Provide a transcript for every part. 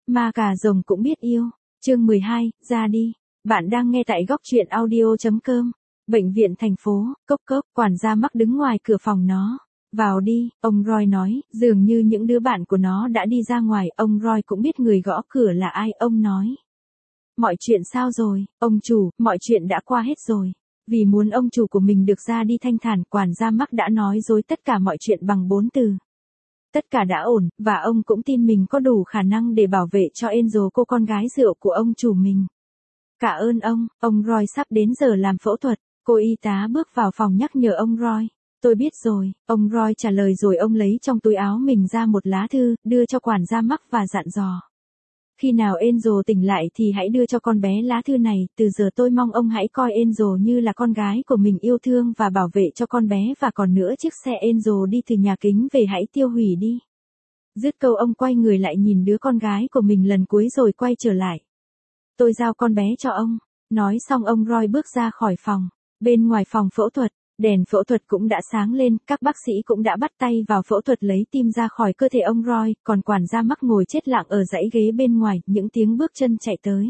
Ma cà rồng cũng biết yêu. Chương 12, ra đi. Bạn đang nghe tại góc truyện audio.com. Bệnh viện thành phố, cốc cốc, quản gia Mắc đứng ngoài cửa phòng nó. Vào đi, ông Roy nói, dường như những đứa bạn của nó đã đi ra ngoài, ông Roy cũng biết người gõ cửa là ai, ông nói. Mọi chuyện sao rồi, ông chủ, mọi chuyện đã qua hết rồi. Vì muốn ông chủ của mình được ra đi thanh thản, quản gia Mắc đã nói dối tất cả mọi chuyện bằng 4 từ. Tất cả đã ổn, và ông cũng tin mình có đủ khả năng để bảo vệ cho Angel, cô con gái rượu của ông chủ mình. Cảm ơn ông Roy sắp đến giờ làm phẫu thuật. Cô y tá bước vào phòng nhắc nhở ông Roy. Tôi biết rồi, ông Roy trả lời rồi ông lấy trong túi áo mình ra một lá thư, đưa cho quản gia Mắc và dặn dò. Khi nào Angel tỉnh lại thì hãy đưa cho con bé lá thư này, từ giờ tôi mong ông hãy coi Angel như là con gái của mình, yêu thương và bảo vệ cho con bé, và còn nữa chiếc xe Angel đi từ nhà kính về hãy tiêu hủy đi. Dứt câu ông quay người lại nhìn đứa con gái của mình lần cuối rồi quay trở lại. Tôi giao con bé cho ông. Nói xong ông Roy bước ra khỏi phòng. Bên ngoài phòng phẫu thuật, đèn phẫu thuật cũng đã sáng lên, các bác sĩ cũng đã bắt tay vào phẫu thuật lấy tim ra khỏi cơ thể ông Roy, còn quản gia Mắc ngồi chết lặng ở dãy ghế bên ngoài, những tiếng bước chân chạy tới.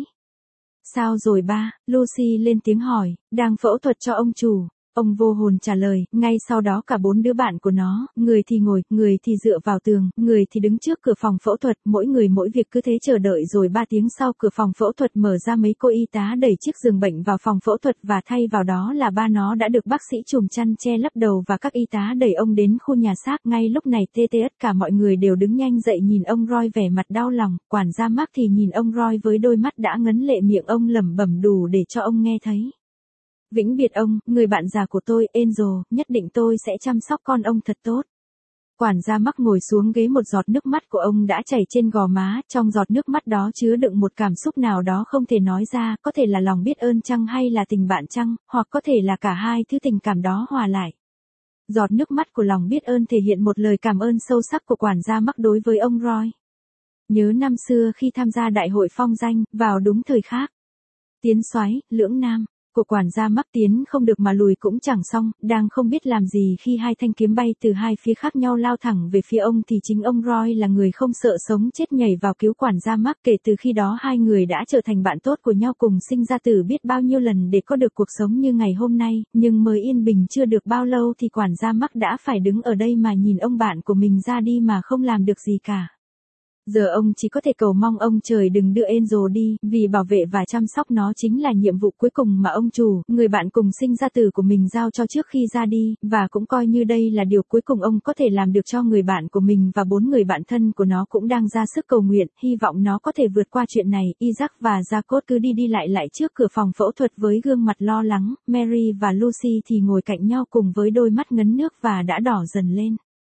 Sao rồi ba? Lucy lên tiếng hỏi, đang phẫu thuật cho ông chủ. Ông vô hồn trả lời, ngay sau đó cả 4 đứa bạn của nó, người thì ngồi, người thì dựa vào tường, người thì đứng trước cửa phòng phẫu thuật, mỗi người mỗi việc cứ thế chờ đợi, rồi 3 tiếng sau cửa phòng phẫu thuật mở ra, mấy cô y tá đẩy chiếc giường bệnh vào phòng phẫu thuật và thay vào đó là ba nó đã được bác sĩ chùm chăn che lấp đầu, và các y tá đẩy ông đến khu nhà xác. Ngay lúc này tất cả mọi người đều đứng nhanh dậy nhìn ông Roy vẻ mặt đau lòng, quản gia Mắc thì nhìn ông Roy với đôi mắt đã ngấn lệ, miệng ông lẩm bẩm đủ để cho ông nghe thấy. Vĩnh biệt ông, người bạn già của tôi, Angel, nhất định tôi sẽ chăm sóc con ông thật tốt. Quản gia Mắc ngồi xuống ghế, một giọt nước mắt của ông đã chảy trên gò má, trong giọt nước mắt đó chứa đựng một cảm xúc nào đó không thể nói ra, có thể là lòng biết ơn chăng, hay là tình bạn chăng, hoặc có thể là cả hai thứ tình cảm đó hòa lại. Giọt nước mắt của lòng biết ơn thể hiện một lời cảm ơn sâu sắc của quản gia Mắc đối với ông Roy. Nhớ năm xưa khi tham gia đại hội phong danh, vào đúng thời khắc tiến soái, lưỡng nam của quản gia Mắc tiến không được mà lùi cũng chẳng xong, đang không biết làm gì khi hai thanh kiếm bay từ hai phía khác nhau lao thẳng về phía ông thì chính ông Roy là người không sợ sống chết nhảy vào cứu quản gia Mắc. Kể từ khi đó hai người đã trở thành bạn tốt của nhau, cùng sinh ra tử biết bao nhiêu lần để có được cuộc sống như ngày hôm nay, nhưng mới yên bình chưa được bao lâu thì quản gia Mắc đã phải đứng ở đây mà nhìn ông bạn của mình ra đi mà không làm được gì cả. Giờ ông chỉ có thể cầu mong ông trời đừng đưa Angel đi, vì bảo vệ và chăm sóc nó chính là nhiệm vụ cuối cùng mà ông chủ, người bạn cùng sinh ra tử của mình giao cho trước khi ra đi, và cũng coi như đây là điều cuối cùng ông có thể làm được cho người bạn của mình, và 4 người bạn thân của nó cũng đang ra sức cầu nguyện, hy vọng nó có thể vượt qua chuyện này. Isaac và Jacob cứ đi lại trước cửa phòng phẫu thuật với gương mặt lo lắng, Mary và Lucy thì ngồi cạnh nhau cùng với đôi mắt ngấn nước và đã đỏ dần lên.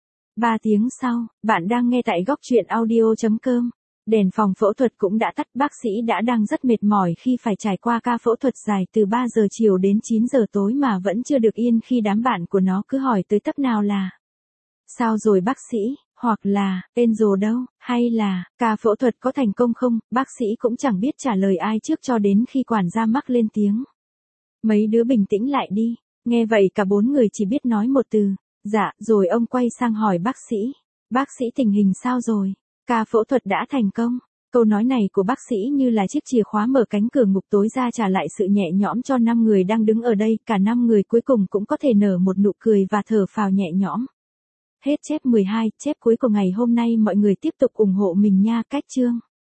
3 tiếng sau, bạn đang nghe tại góc truyện audio.com. Đèn phòng phẫu thuật cũng đã tắt, bác sĩ đang rất mệt mỏi khi phải trải qua ca phẫu thuật dài từ 3 giờ chiều đến 9 giờ tối mà vẫn chưa được yên khi đám bạn của nó cứ hỏi tới tấp nào là sao rồi bác sĩ, hoặc là Angel đâu, hay là ca phẫu thuật có thành công không, bác sĩ cũng chẳng biết trả lời ai trước cho đến khi quản gia Mắc lên tiếng. Mấy đứa bình tĩnh lại đi. Nghe vậy cả 4 người chỉ biết nói một từ. Dạ, rồi ông quay sang hỏi bác sĩ tình hình sao rồi? Ca phẫu thuật đã thành công. Câu nói này của bác sĩ như là chiếc chìa khóa mở cánh cửa ngục tối ra, trả lại sự nhẹ nhõm cho 5 người đang đứng ở đây, cả 5 người cuối cùng cũng có thể nở một nụ cười và thở phào nhẹ nhõm. Hết chép 12, chép cuối của ngày hôm nay. Mọi người tiếp tục ủng hộ mình nha. Cách chương